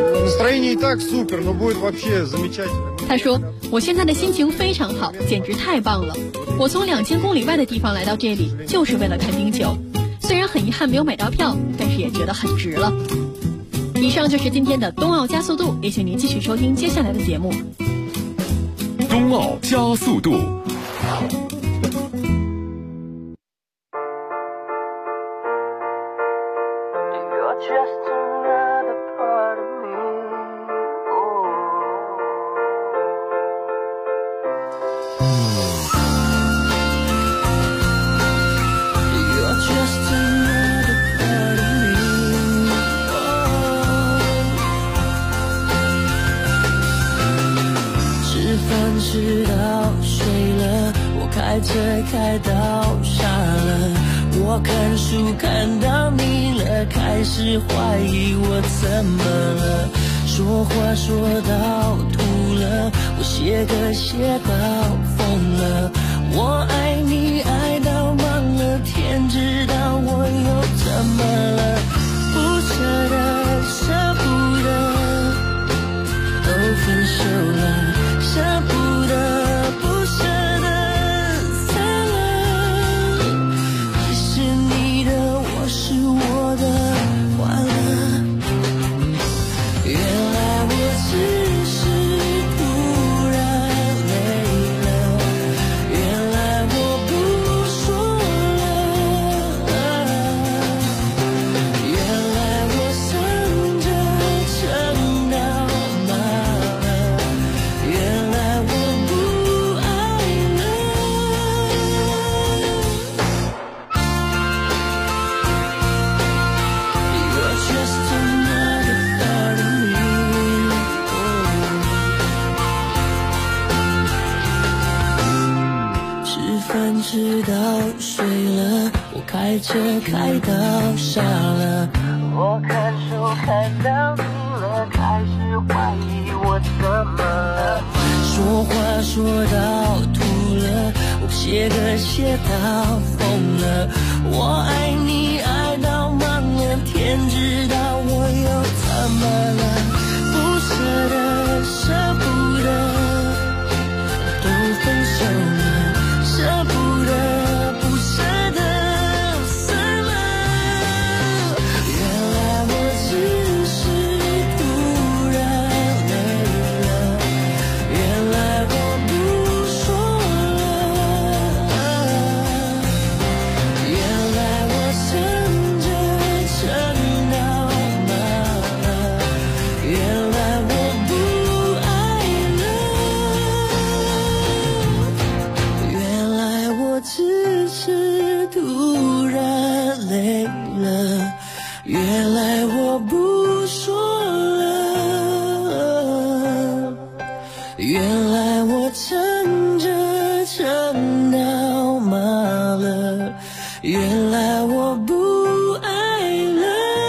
他说，我现在的心情非常好，简直太棒了。我从2000公里外的地方来到这里，就是为了看冰球。虽然很遗憾没有买到票，但是也觉得很值了。以上就是今天的冬奥加速度，也请您继续收听接下来的节目。 冬奥加速度。 直到睡了，我开车开到傻了，我看书看到腻了，开始怀疑我怎么了，说话说到吐了，我写歌写到疯了，我爱你爱到忘了天，知道我又怎么了？不舍得，舍不得，都分手了，舍不得，不舍得，散了。你是你的，我是我的，完了。原来我只是突然累了，原来我不说了，原来我想着撑到麻了，原来我不爱了。You're just another part of me. 吃饭吃到睡了，我开车开到傻了，我看书看到腻了，开始怀疑我怎么了，说话说到吐了，我写歌写到疯了，我爱你爱到忘了天，知道我又怎么了？不舍得，舍不得，都分手了，舍不得，不舍得，散了。原来我只是突然累了，原来我不说了，原来我想着撑到麻了，原来我不爱了，原来我只是突然累了，原来我不说了，原来我撑着撑到麻了，原来我不爱了。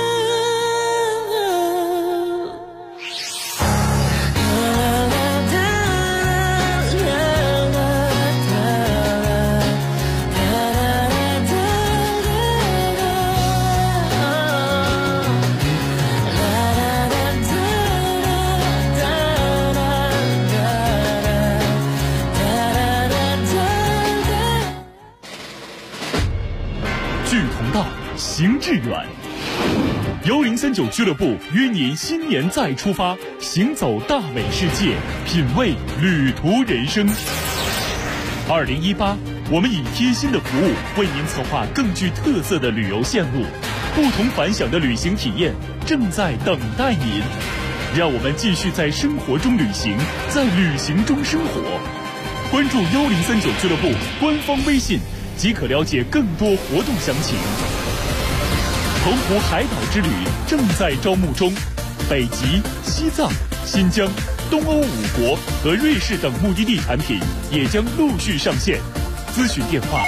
志同道，行致远。1039俱乐部约您新年再出发，行走大美世界，品味旅途人生。2018，我们以贴心的服务为您策划更具特色的旅游线路，不同凡响的旅行体验正在等待您。让我们继续在生活中旅行，在旅行中生活。关注1039俱乐部官方微信，即可了解更多活动详情。澎湖海岛之旅正在招募中，北极、西藏、新疆、东欧5国和瑞士等目的地产品也将陆续上线。咨询电话